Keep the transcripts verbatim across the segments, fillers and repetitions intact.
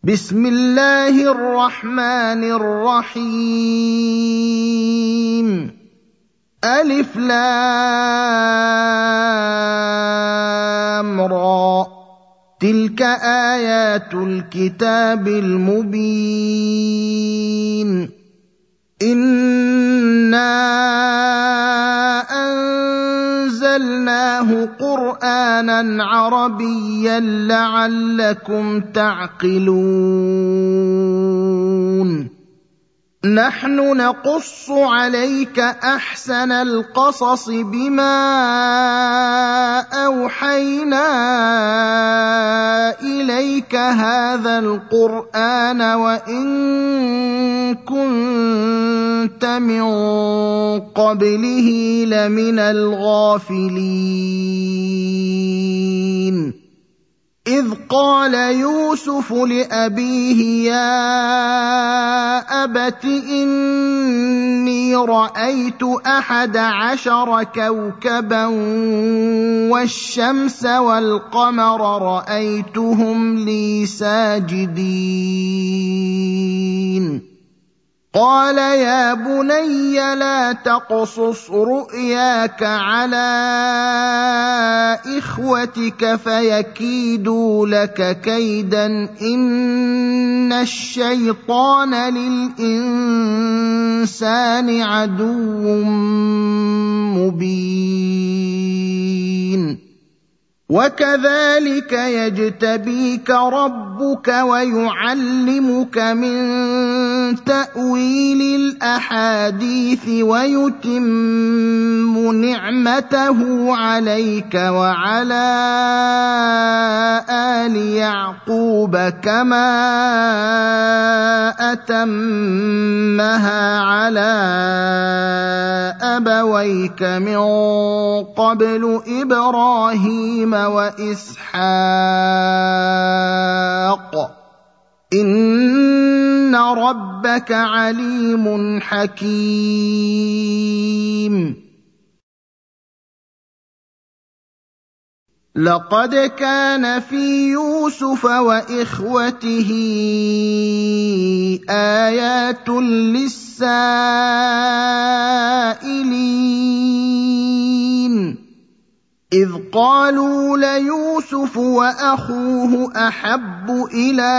بسم الله الرحمن الرحيم ألف لام را تلك آيات الكتاب المبين إنا أنزلناه قرآنا عربيا لعلكم تعقلون نحن نقص عليك أحسن القصص بما أوحينا إليك هذا القرآن وإن كنت من قبله لمن الغافلين إذ قال يوسف لأبيه يا أبت إني رأيت أحد عشر كوكبا والشمس والقمر رأيتهم لي ساجدين قال يا بني لا تقصص رؤياك على إخوتك فيكيدوا لك كيدا إن الشيطان للإنسان عدو مبين وكذلك يجتبيك ربك ويعلمك من تأويل الأحاديث ويتم نعمته عليك وعلى آل يعقوب كما أتمها على أبويك من قبل إبراهيم وإسحاق إن ربك عليم حكيم لقد كان في يوسف وإخوته آيات للسائلين إذ قالوا ليوسف وأخوه أحب إلى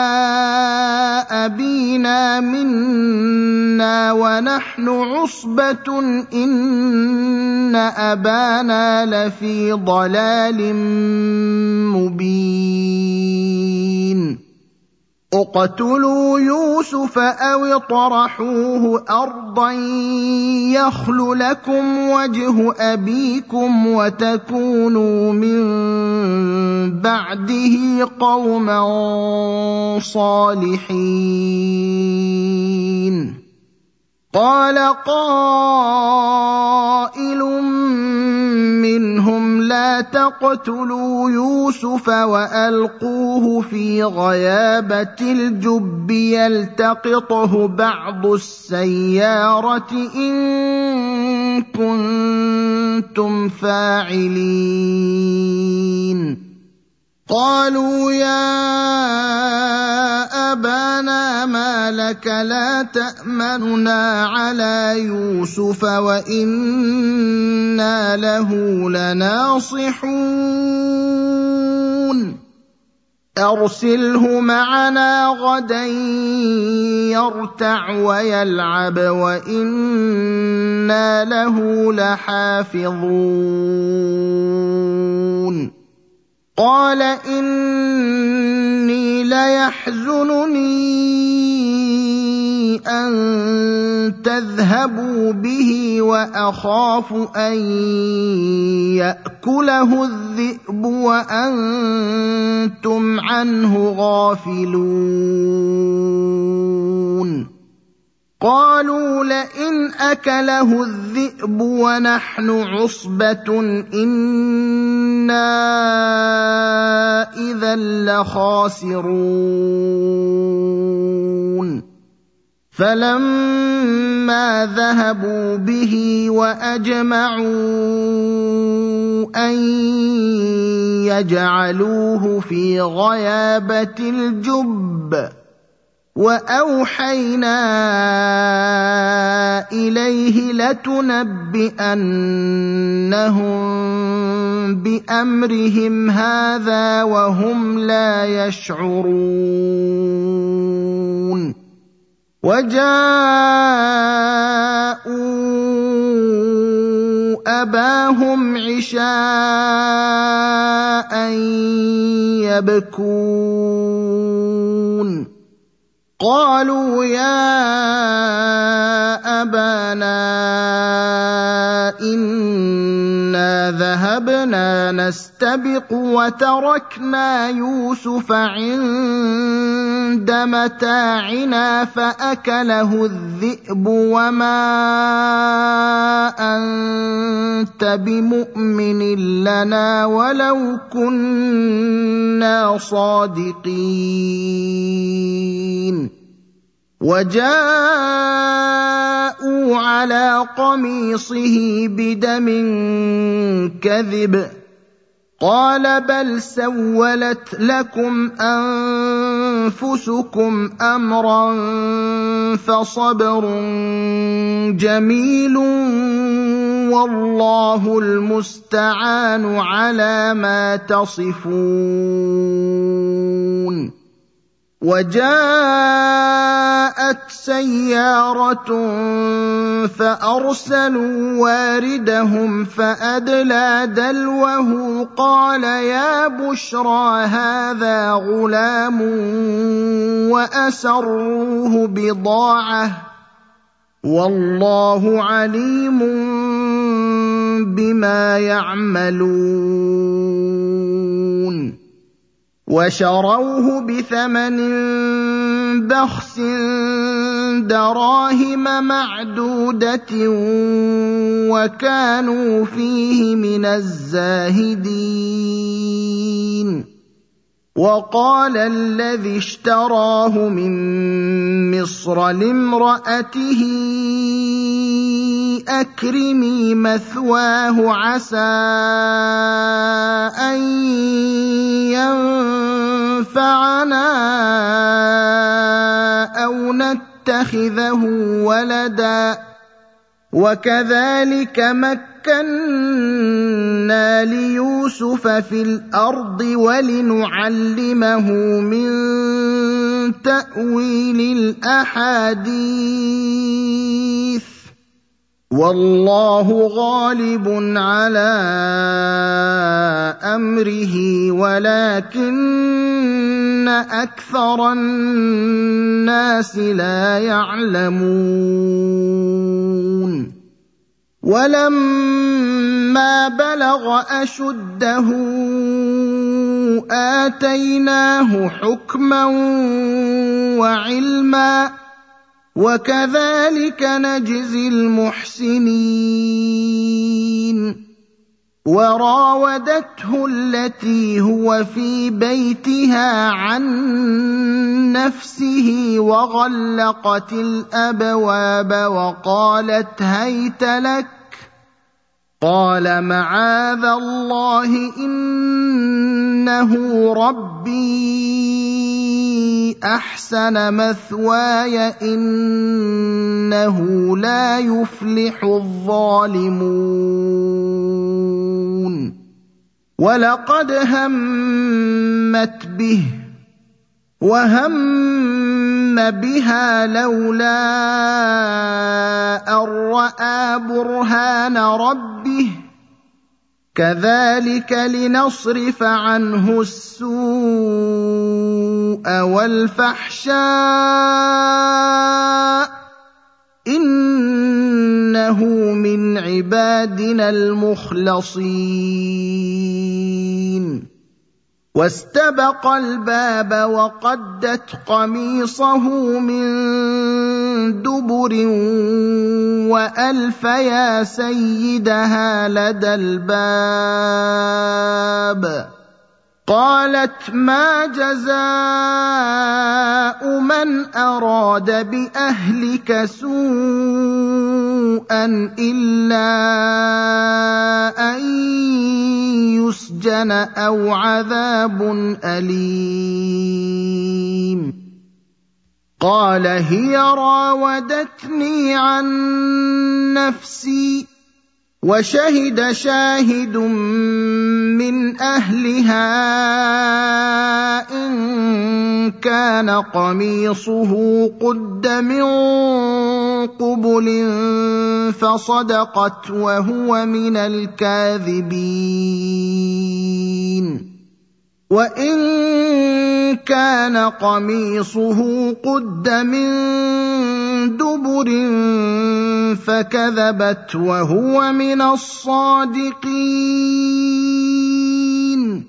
أبينا منا ونحن عصبة إن أبانا لفي ضلال مبين اقتلوا يوسف أو اطرحوه أرضا يخل لكم وجه أبيكم وتكونوا من بعده قوما صالحين قال قائل منهم لا تقتلوا يوسف وألقوه في غيابة الجب يلتقطه بعض السيارة إن كنتم فاعلين قالوا يا أبانا ما لك لا تأمننا على يوسف وإنا له لناصحون أرسله معنا غدا يرتع ويلعب وإنا له لحافظون قال إني ليحزنني أن تذهبوا به وأخاف أن يأكله الذئب وأنتم عنه غافلون قالوا لئن أكله الذئب ونحن عصبة إنا إذا لخاسرون فلما ذهبوا به وأجمعوا أن يجعلوه في غيابة الجب وأوحينا إليه لتنبئنهم بأمرهم هذا وهم لا يشعرون وجاءوا أباهم عشاء يبكون قالوا يا أبانا إنا ذهبنا نستبق وتركنا يوسف عند متاعنا فأكله الذئب وما أنت بمؤمن لنا ولو كنا صادقين وجاءوا على قميصه بدم كذب قال بل سولت لكم أنفسكم أمرا فصبر جميل والله المستعان على ما تصفون وجاءت سيارة فأرسلوا واردهم فأدلى دلوه قال يا بشرى هذا غلام وأسروه بضاعة والله عليم بما يعملون وشروه بثمن بخس دراهم معدودة وكانوا فيه من الزاهدين وقال الذي اشتراه من مصر لامرأته أكرمي مثواه عسى أن ينفعنا أو نتخذه ولدا وكذلك مكنا ليوسف في الأرض ولنعلمه من تأويل الأحاديث والله غالب على أمره ولكن أكثر الناس لا يعلمون ولما بلغ أشده آتيناه حكما وعلما وكذلك نجزي المحسنين وراودته التي هو في بيتها عن نفسه وغلقت الأبواب وقالت هيت لك قال معاذ الله إنه ربي أحسن مثواي إنه لا يفلح الظالمون ولقد همت به وهم بها لولا أن رأى برهان ربه كذلك لنصرف عنه السوء والفحشاء إنه من عبادنا المخلصين واستبق الباب وقدت قميصه من دبر وألف يا سيدها لدى الباب قالت ما جزاء من من أراد بأهلك سوءا إلا أن يسجن أو عذاب أليم قال هي راودتني عن نفسي وشهد شاهد من أهلها إن كان قميصه قد من قبل فصدقت وهو من الكاذبين وإن كان قميصه قد من دبر فكذبت وهو من الصادقين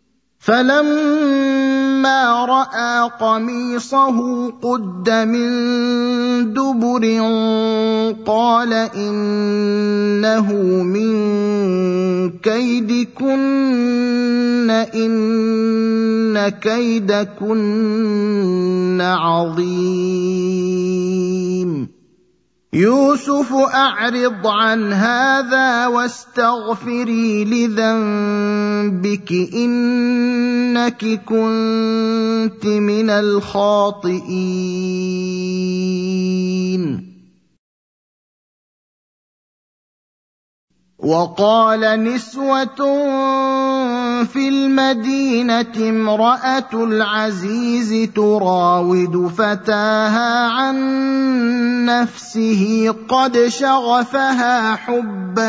فلما رأى قميصه قد من دبر قال إنه من كيدكن إن كيدكن عظيم يوسف أعرض عن هذا واستغفري لذنبك إنك كنت من الخاطئين وقال نسوة في المدينة امرأة العزيز تراود فتاها عن نفسه قد شغفها حبا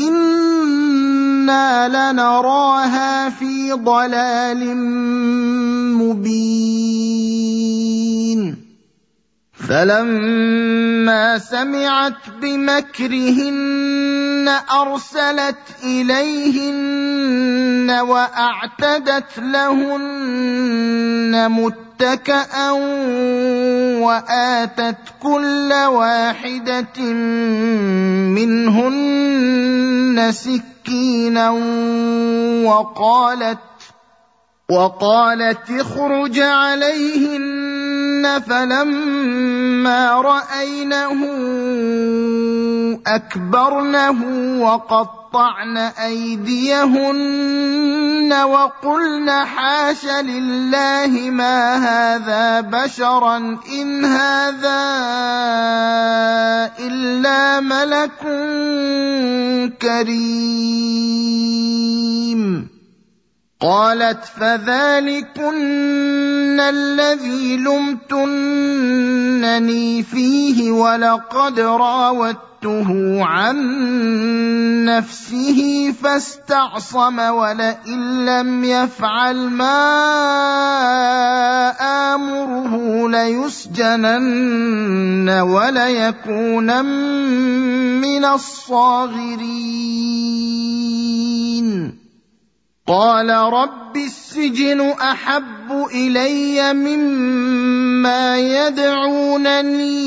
إنا لنراها في ضلال مبين فلما سمعت بمكرهن أرسلت إليهن وأعتدت لهن متكئا وآتت كل واحدة منهن سكينا وقالت وقالت اخرج عليهن فلما رأينه أكبرنه وقطعن أيديهن وقلن حاش لله ما هذا بشرا إن هذا إلا ملك كريم قالت فذلكن الذي لمتنني فيه ولقد راودته عن نفسه فاستعصم ولئن لم يفعل ما آمره ليسجنن وليكونن من الصاغرين قال رب السجن أحب إلي مما يدعونني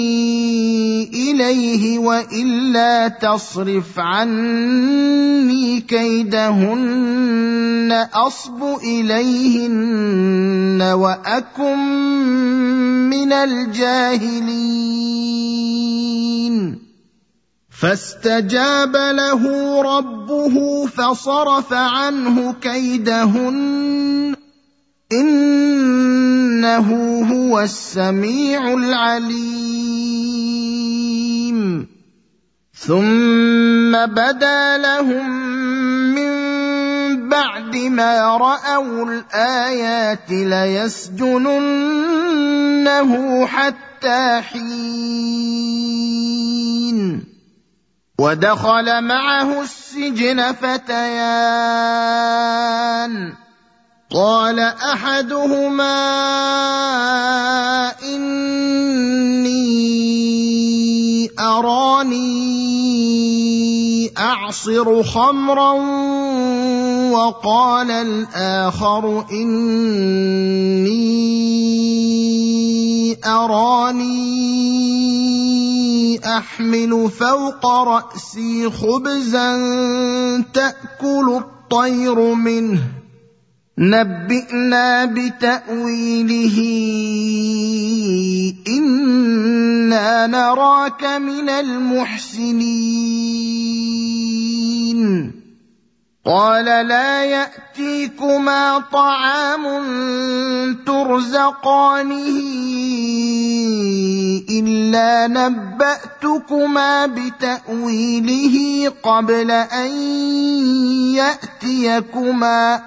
إليه وإلا تصرف عني كيدهن أصب إليهن وأكن من الجاهلين فاستجاب له ربه فصرف عنه كيدهن إنه هو السميع العليم ثم بدا لهم من بعد ما رأوا الآيات ليسجننه حتى حين ودخل معه السجن فتيان قال أحدهما إني أراني أعصر خمرا وقال الآخر إني أراني أحمل فوق رأسي خبزا تأكل الطير منه نبئنا بتأويله نراك من المحسنين. قال لا يأتيكما طعام ترزقانه إلا نبأتكما بتأويله قبل أن يأتيكما،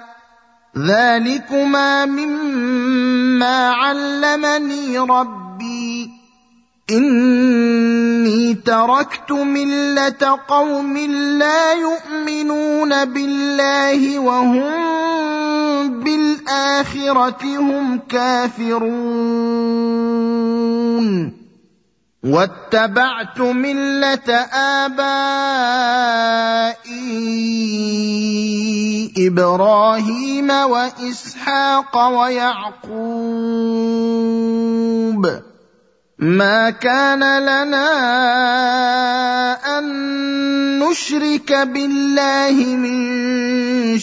ذلكما مما علمني ربي، إني تركت ملة قوم لا يؤمنون بالله وهم بالآخرة هم كافرون، واتبعت ملة آبائي إبراهيم وإسحاق ويعقوب، ما كان لنا أن نشرك بالله من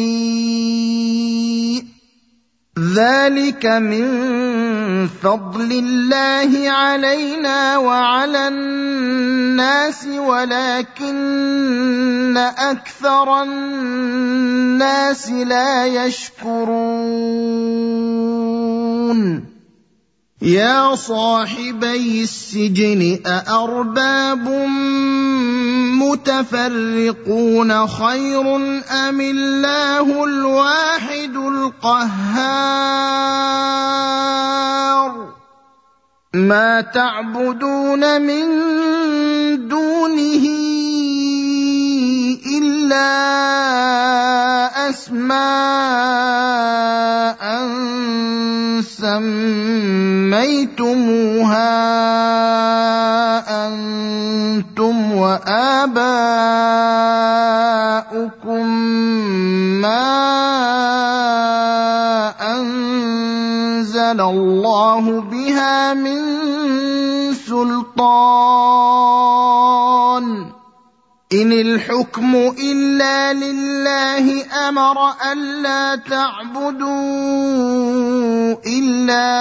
شيء، ذلك من فضل الله علينا وعلى الناس ولكن أكثر الناس لا يشكرون. يا صاحبي السجن أأرباب متفرقون خير أم الله الواحد القهار؟ ما تعبدون من دونه إلا أسماء سميتموها أنتم وآباؤكم ما أنزل الله بها من سلطان، إن الحكم إلا لله أمر ألا تعبدوا إلا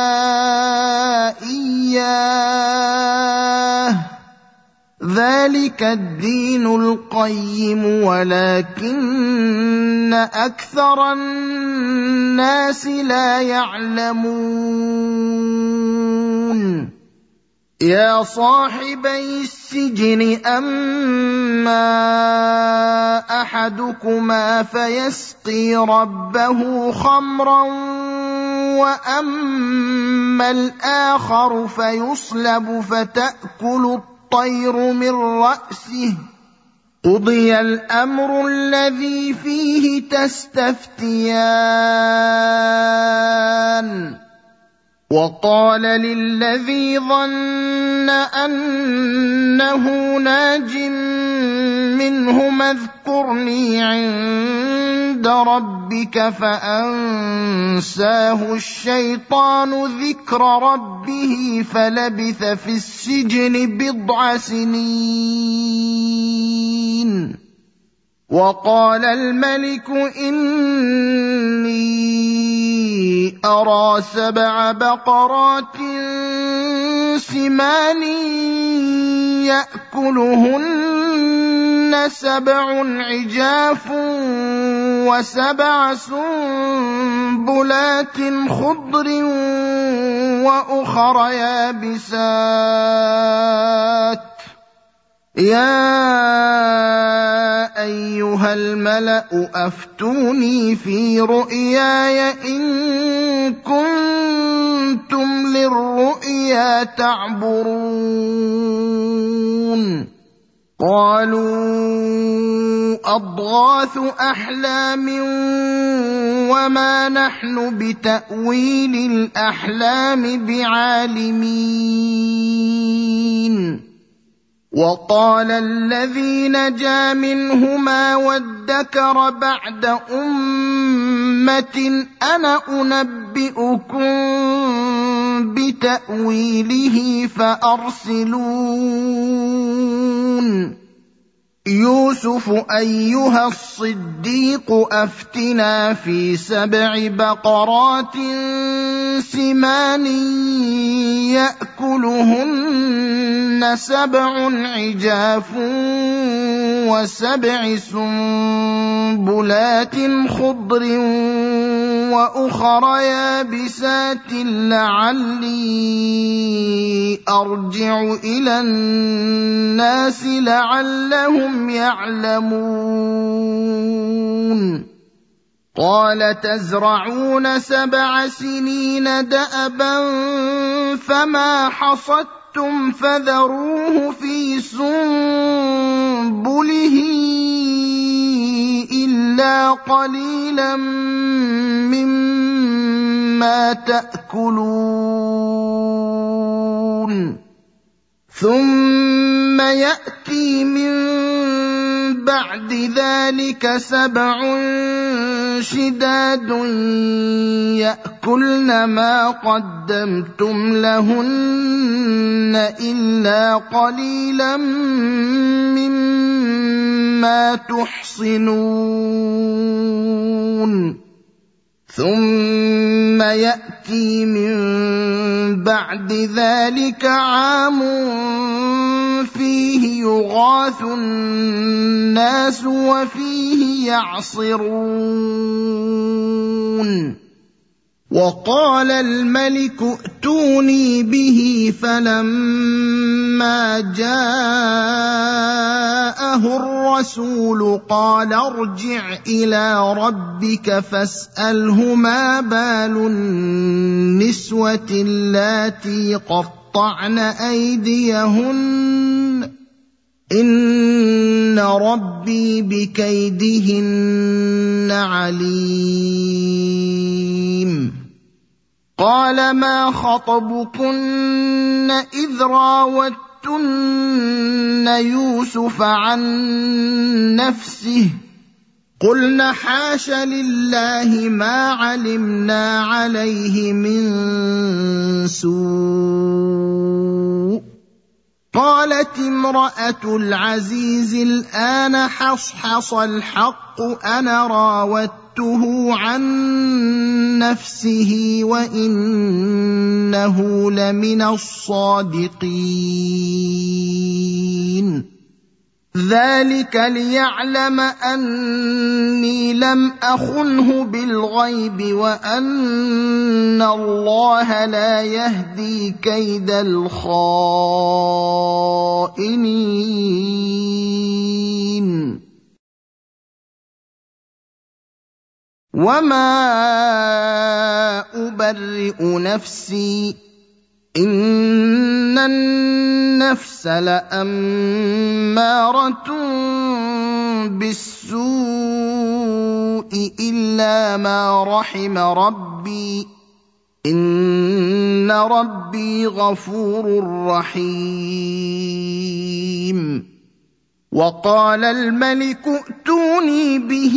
إياه، ذلك الدين القيم ولكن أكثر الناس لا يعلمون. يا صاحبي السجن أما أحدكما فيسقي ربه خمرا وأما الآخر فيصلب فتأكل الطير من رأسه، قضي الأمر الذي فيه تستفتيان. وقال للذي ظن أنه ناج منهما اذكرني عند ربك فأنساه الشيطان ذكر ربه فلبث في السجن بضع سنين. وقال الملك إني أرى سبع بقرات سمان يأكلهن سبع عجاف وسبع سنبلات خضر وأخر يابسات، يا أيها الملأ أفتوني في رؤياي إن كنتم للرؤيا تعبرون. قالوا أضغاث أحلام وما نحن بتأويل الأحلام بعالمين. وقال الذي نجا منهما وادكر بعد أمة أنا أنبئكم بتأويله فأرسلون. يوسف أيها الصديق أفتنا في سبع بقرات سمان يأكلهن سبع عجاف وسبع سنبلات خضر وأخر يابسات لعلي أرجع إلى الناس لعلهم يعلمون قال تزرعون سبع سنين دأبا فما حصدتم فذروه في سنبله إلا قليلا مما تأكلون ثم يأتي من بعد ذلك سبع شداد يأكلن ما قدمتم لهن إلا قليلا مما تحصنون ثم يأتي من بعد ذلك عام فيه يغاث الناس وفيه يعصرون وقال الملك ائتوني به فلما جاءه الرسول قال ارجع إلى ربك فاسأله ما بال النسوة اللاتي قطعن أيديهن إن ربي بكيدهن عليم قال ما خطبكن إذ راوتن يوسف عن نفسه قلن حاش لله ما علمنا عليه من سوء قالت امرأة العزيز الآن حصحص الحق أنا راودته عن نفسه وإنه لمن الصادقين ذلك ليعلم أني لم أخنه بالغيب وأن الله لا يهدي كيد الخائنين وما أبرئ نفسي إن النفس لأمارة بالسوء إلا ما رحم ربي إن ربي غفور رحيم وقال الملك ائتوني به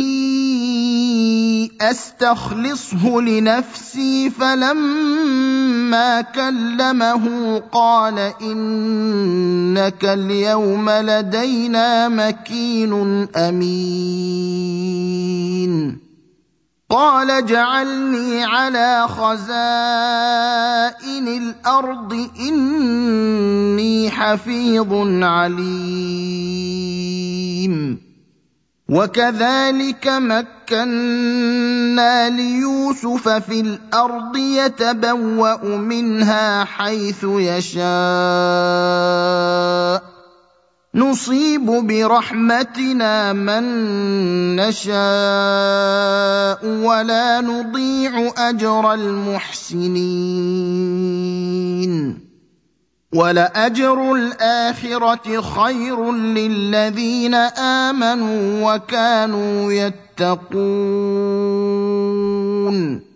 أستخلصه لنفسي فلما كلمه قال إنك اليوم لدينا مكين أمين قال اجعلني على خزائن الأرض إني حفيظ عليم وكذلك مكنا ليوسف في الأرض يتبوأ منها حيث يشاء نصيب برحمتنا من نشاء ولا نضيع أجر المحسنين ولأجر الآخرة خير للذين آمنوا وكانوا يتقون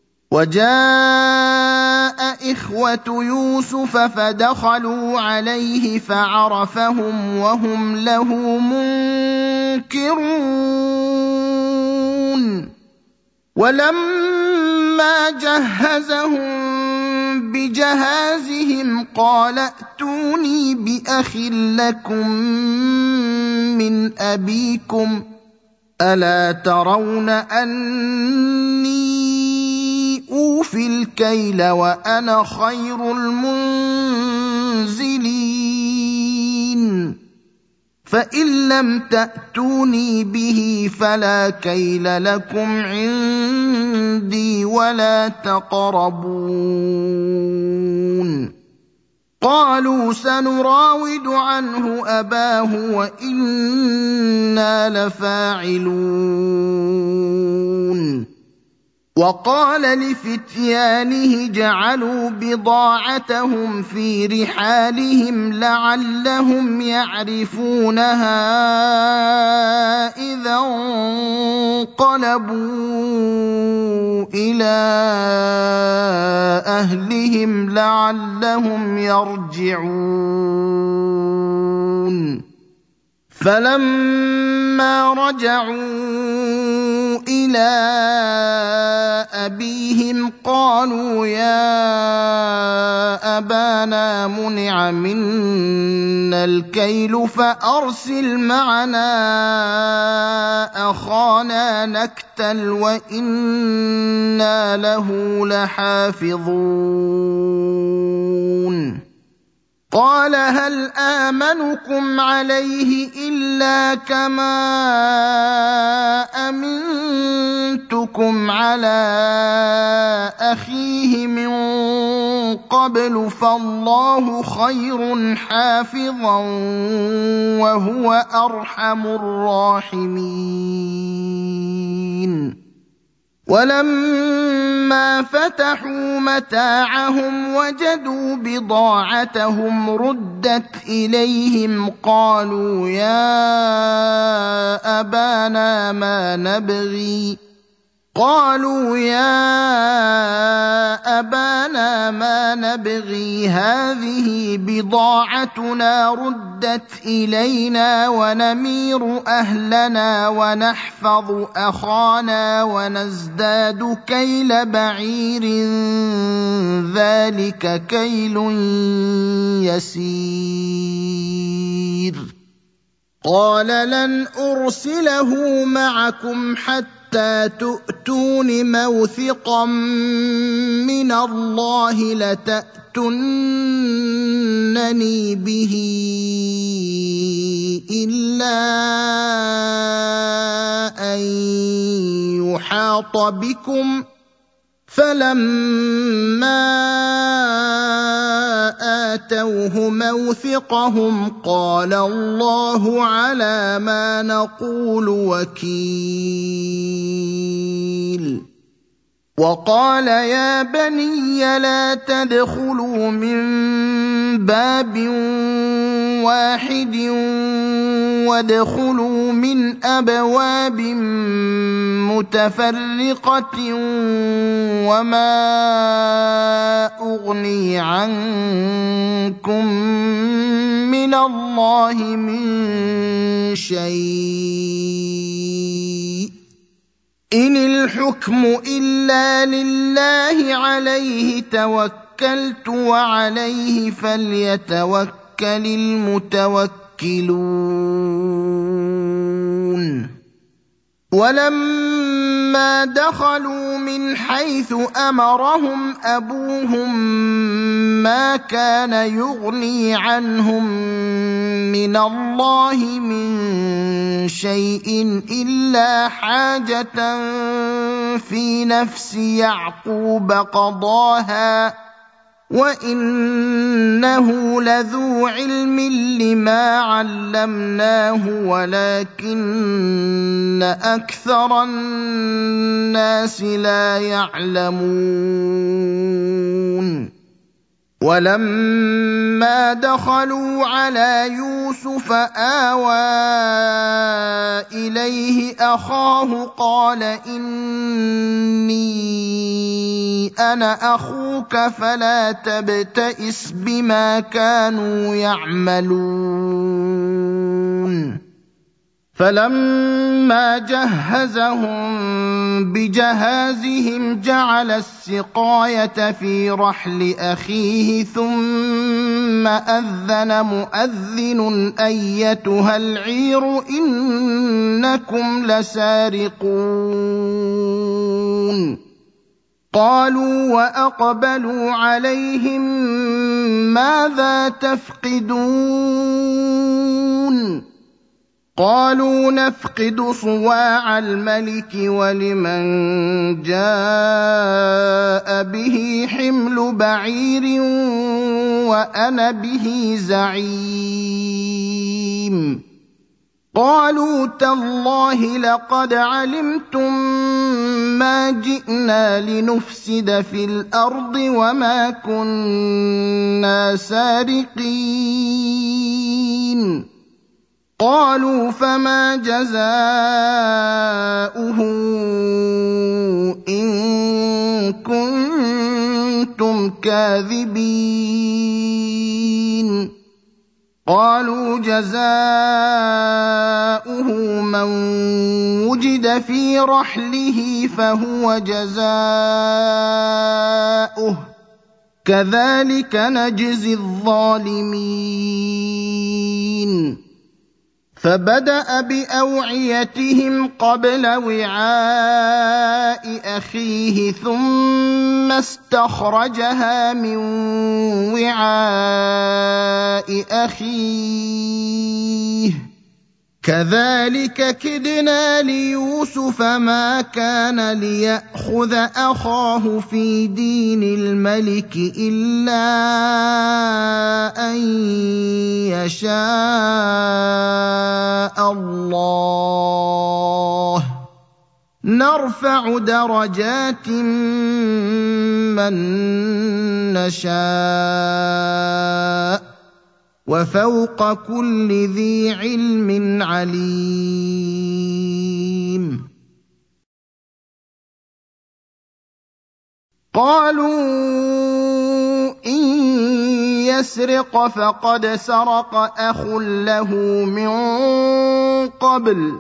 وجاء إخوة يوسف فدخلوا عليه فعرفهم وهم له منكرون ولما جهزهم بجهازهم قال ائتوني بأخ لكم من أبيكم ألا ترون أني أوفي الكيل وأنا خير المنزلين فإن لم تأتوني به فلا كيل لكم عندي ولا تقربون قالوا سنراود عنه أباه وإنا لفاعلون وقال لفتيانه جعلوا بضاعتهم في رحالهم لعلهم يعرفونها إذا انقلبوا إلى أهلهم لعلهم يرجعون فلما رجعوا إلى أبيهم قالوا يا أبانا منع منا الكيل فأرسل معنا أخانا نكتل وإنا له لحافظون قال هل آمنكم عليه إلا كما أمنتكم على أخيه من قبل فالله خير حافظا وهو أرحم الراحمين ولما فتحوا متاعهم وجدوا بضاعتهم ردت إليهم قالوا يا أبانا ما نبغي قالوا يا أبانا ما نبغي هذه بضاعتنا ردت إلينا ونمير أهلنا ونحفظ أخانا ونزداد كيل بعير ذلك كيل يسير قال لن أرسله معكم حتى حتى تؤتون موثقا من الله لتأتونني به إلا أن يحاط بكم فلما آتوه موثقهم قال الله على ما نقول وكيل وقال يا بني لا تدخلوا من باب واحد وادخلوا من أبواب متفرقة وما أغني عنكم من الله من شيء إن الحكم إلا لله عليه توكلت وعليه فليتوكل المتوكلون ولما دخلوا من حيث أمرهم أبوهم ما كان يغني عنهم من الله من شيء إلا حاجة في نفس يعقوب قضاها وإنه لذو علم لما علمناه ولكن أكثر الناس لا يعلمون ولما دخلوا على يوسف آوى إليه أخاه قال إني أنا أخوك فلا تبتئس بما كانوا يعملون فلما جهزهم بجهازهم جعل السقايه في رحل اخيه ثم اذن مؤذن ايتها العير انكم لسارقون قالوا واقبلوا عليهم ماذا تفقدون قالوا نفقد صواع الملك ولمن جاء به حمل بعير وانا به زعيم قالوا تالله لقد علمتم ما جئنا لنفسد في الارض وما كنا سارقين قالوا فما جزاؤه إن كنتم كاذبين قالوا جزاؤه من وجد في رحله فهو جزاؤه كذلك نجزي الظالمين فبدأ بأوعيتهم قبل وعاء أخيه ثم استخرجها من وعاء أخيه كذلك كدنا ليوسف ما كان ليأخذ أخاه في دين الملك إلا أن يشاء الله نرفع درجات من نشاء وفوق كل ذي علم عليم قالوا إن يسرق فقد سرق أخ له من قبل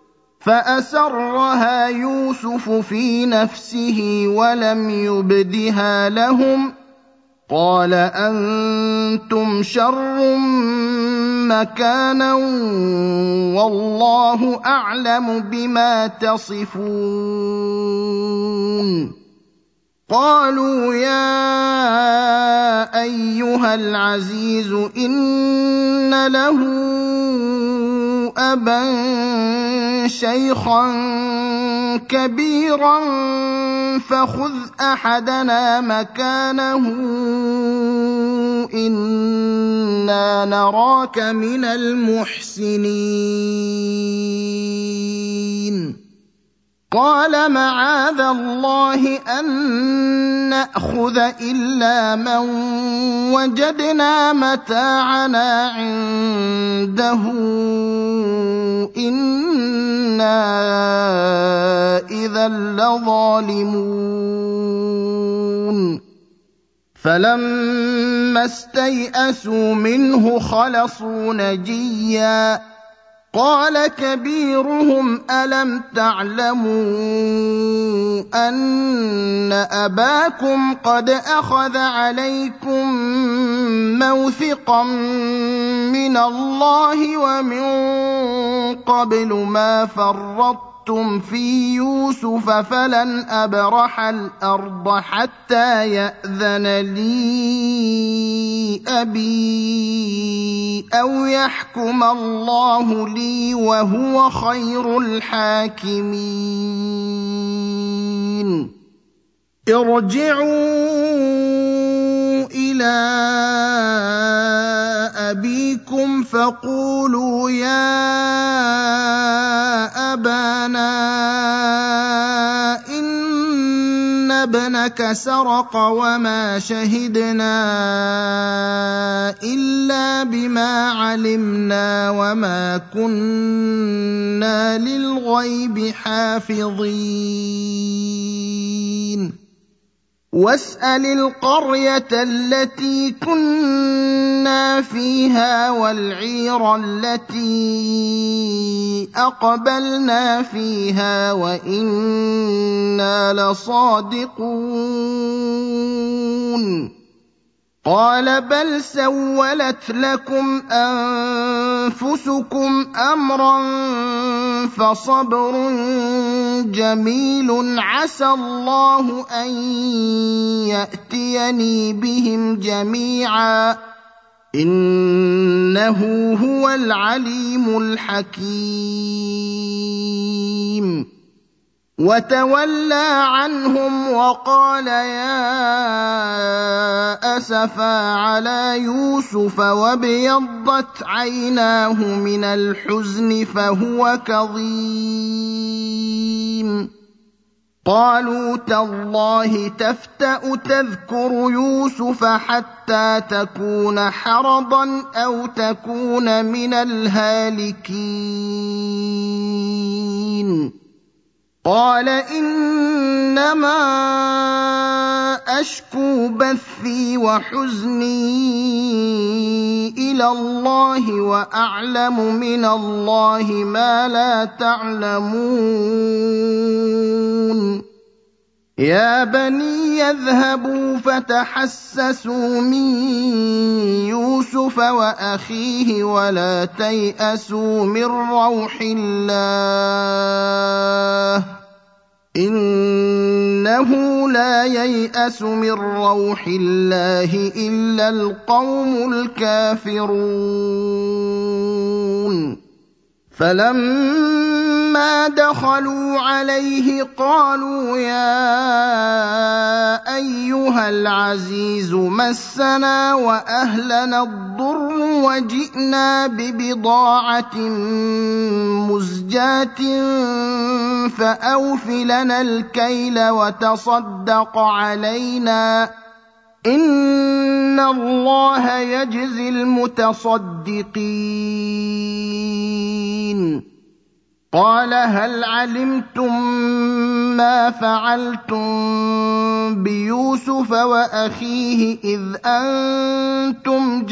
فأسرها يوسف في نفسه ولم يبدها لهم قال أنتم شر مكانا والله أعلم بما تصفون قالوا يا أيها العزيز إن له أبا شيخا كبيرا فخذ أحدنا مكانه إنا نراك من المحسنين قال معاذ الله أن نأخذ إلا من وجدنا متاعنا عنده إنا إذا لظالمون فلما استيئسوا منه خلصوا نجيا قال كبيرهم ألم تعلموا أن أباكم قد أخذ عليكم موثقا من الله ومن قبل ما فرطتم في يوسف فلن أبرح الأرض حتى يأذن لي أبي أو يحكم الله لي وهو خير الحاكمين ارجعوا إلى أبيكم فقولوا يا أبانا إن ابنك سرق وما شهدنا إلا بما علمنا وما كنا للغيب حافظين واسأل القرية التي كنا فيها والعير التي أقبلنا فيها وإنا لصادقون قال بل سولت لكم أنفسكم أمرا فصبر جميل عسى الله أن يأتيني بهم جميعا إنه هو العليم الحكيم وتولى عنهم وقال يا أسفا على يوسف وابيضت عيناه من الحزن فهو كظيم قالوا تالله تفتأ تذكر يوسف حتى تكون حرضا أو تكون من الهالكين قال إنما أشكو بثي وحزني إلى الله وأعلم من الله ما لا تعلمون يا بني يذهبوا فتحسسوا من يوسف وأخيه ولا تيأسوا من روح الله إنه لا ييأس من روح الله إلا القوم الكافرون فلما دخلوا عليه قالوا يا أيها العزيز مسنا وأهلنا الضر وجئنا ببضاعة مزجاة فأوف لنا الكيل وتصدق علينا إن الله يجزي المتصدقين قال هل علمتم ما فعلتم بيوسف وأخيه إذ أنتم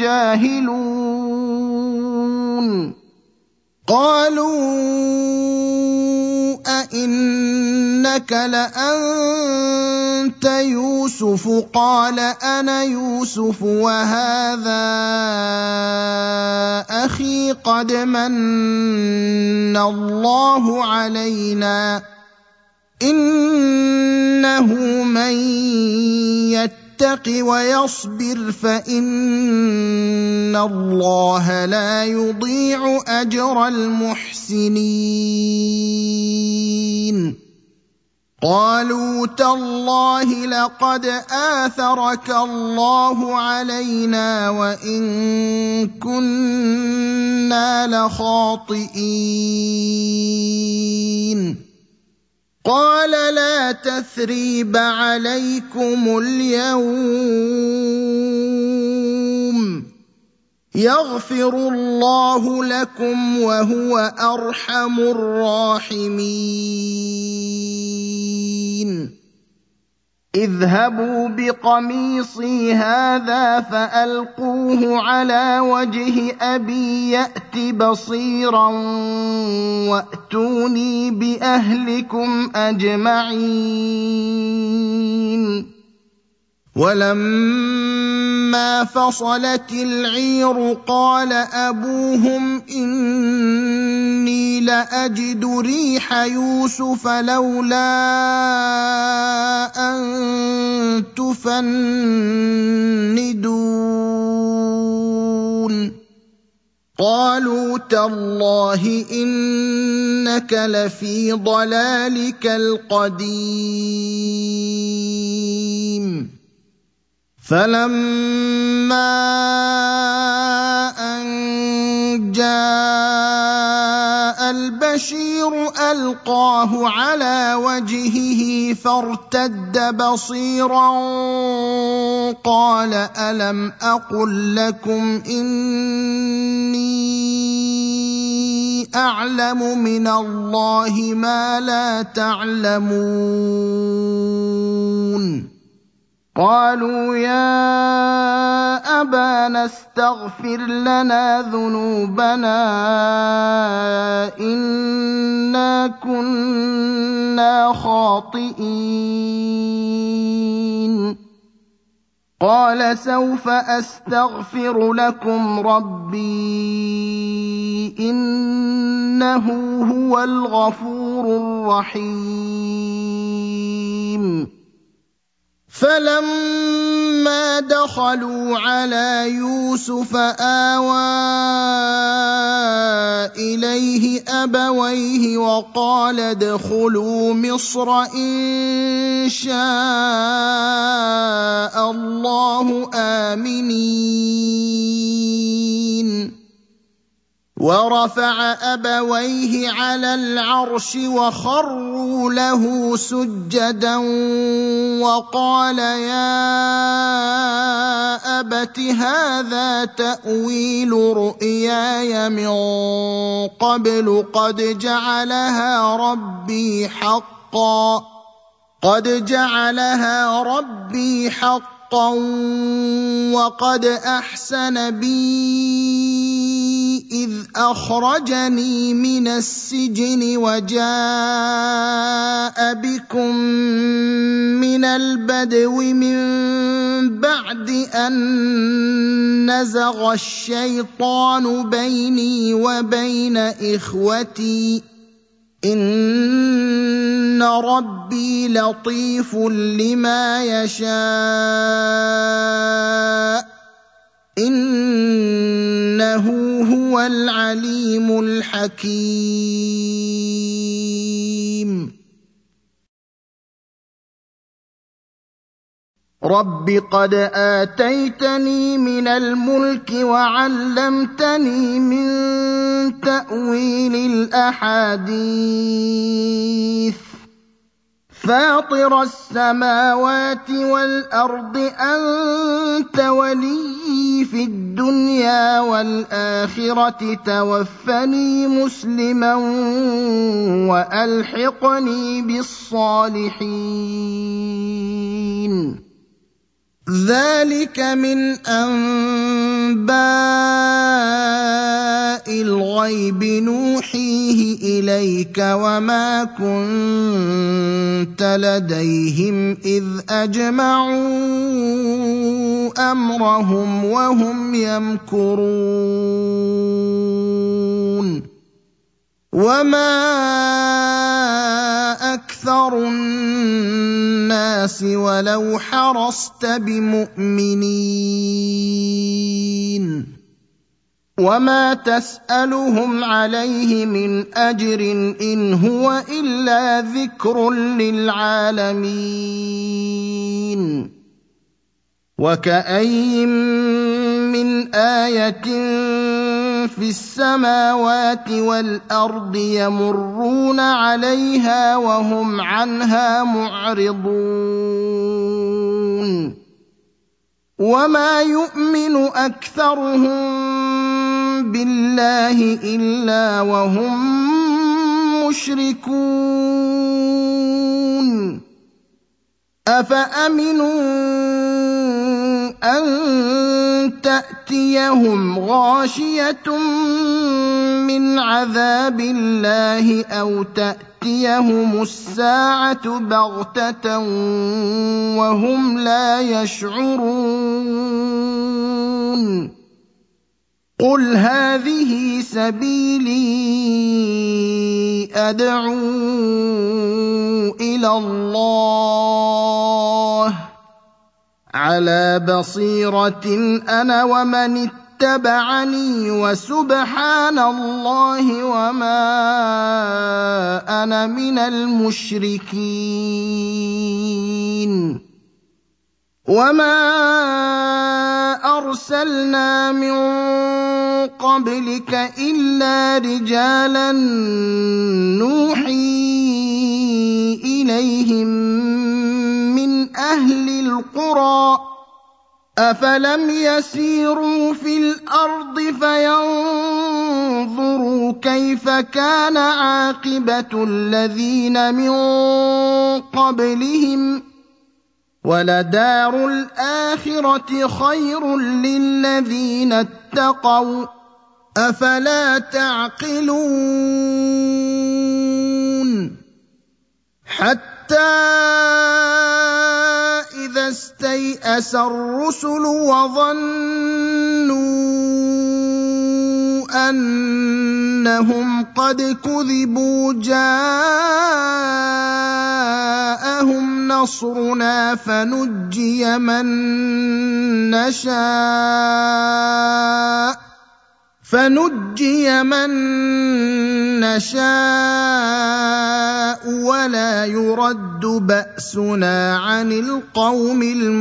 جاهلون قالوا أئنك لأنت يوسف قال أنا يوسف وهذا أخي قد من الله علينا إنه من يتق ويصبر فإن الله لا يضيع أجر المحسنين قالوا تالله لقد آثرك الله علينا وإن كنا لخاطئين قال لا تثريب عليكم اليوم يغفر الله لكم وهو أرحم الراحمين اذهبوا بقميصي هذا فألقوه على وجه أبي يأت بصيرا وأتوني بأهلكم أجمعين ولما فصلت العير قال أبوهم إني لأجد ريح يوسف لولا أن تفندون قالوا تالله إنك لفي ضلالك القديم فلما أن جاء البشير ألقاه على وجهه فارتد بصيرا قال ألم أقل لكم إني أعلم من الله ما لا تعلمون قالوا يا أبانا استغفر لنا ذنوبنا إنا كنا خاطئين قال سوف أستغفر لكم ربي إنه هو الغفور الرحيم فلما دخلوا على يوسف آوى إليه أبويه وقال ادخلوا مصر إن شاء الله آمنين ورفع أبويه على العرش وخروا له سجدا وقال يا أبت هذا تأويل رؤياي من قبل قد جعلها ربي حقا قد جعلها ربي حقا وقد أحسن بي إذ أخرجني من السجن وجاء بكم من البدو من بعد أن نزغ الشيطان بيني وبين إخوتي إن ربي لطيف لما يشاء إنه هو العليم الحكيم رب قد آتيتني من الملك وعلمتني من تأويل الأحاديث فاطر السماوات والأرض أنت ولي في الدنيا والآخرة توفني مسلما وألحقني بالصالحين ذلك من أنباء الغيب نوحيه إليك وما كنت لديهم إذ أجمعوا أمرهم وهم يمكرون وما أكثر الناس ولو حرصت بمؤمنين وما تسألهم عليه من أجر إن هو إلا ذكر للعالمين وكأين من آية في السماوات والأرض يمرون عليها وهم عنها معرضون وما يؤمن أكثرهم بالله إلا وهم مشركون أفأمنوا أن تأتيهم غاشية من عذاب الله أو تأتيهم الساعة بغتة وهم لا يشعرون قل هذه سبيلي أدعو إلى الله على بصيرة أنا ومن اتبعني وسبحان الله وما أنا من المشركين وما أرسلنا من قبلك إلا رجالا نوحي إليهم من أهل القرى أفلم يسيروا في الأرض فينظروا كيف كان عاقبة الذين من قبلهم وَلَدَارُ الْآخِرَةِ خَيْرٌ لِّلَّذِينَ اتَّقَوْا ۗ أَفَلَا تَعْقِلُونَ حَتَّىٰ إِذَا اسْتَيْأَسَ الرُّسُلُ وَظَنُّوا أَنَّهُمْ قَدْ كُذِبُوا جَاءَهُمْ نَصْرُنَا فَنُجِّيَ مَن نَّشَاءُ فَنُجِّيَ مَن نَّشَاءُ وَلَا يُرَدُّ بَأْسُنَا عَنِ الْقَوْمِ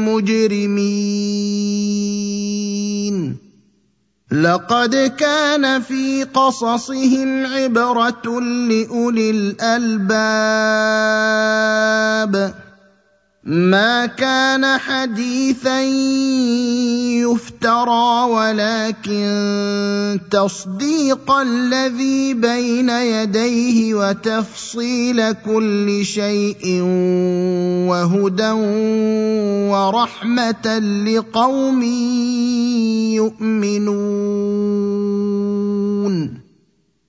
الْمُجْرِمِينَ لَقَدْ كَانَ فِي قَصَصِهِمْ عِبْرَةٌ لِّأُولِي الْأَلْبَابِ مَا كَانَ حَدِيثًا يُفْتَرَىٰ وَلَٰكِن تَصْدِيقَ الَّذِي بَيْنَ يَدَيْهِ وَتَفْصِيلَ كُلِّ شَيْءٍ وَهُدًى وَرَحْمَةً لِّقَوْمٍ يُؤْمِنُونَ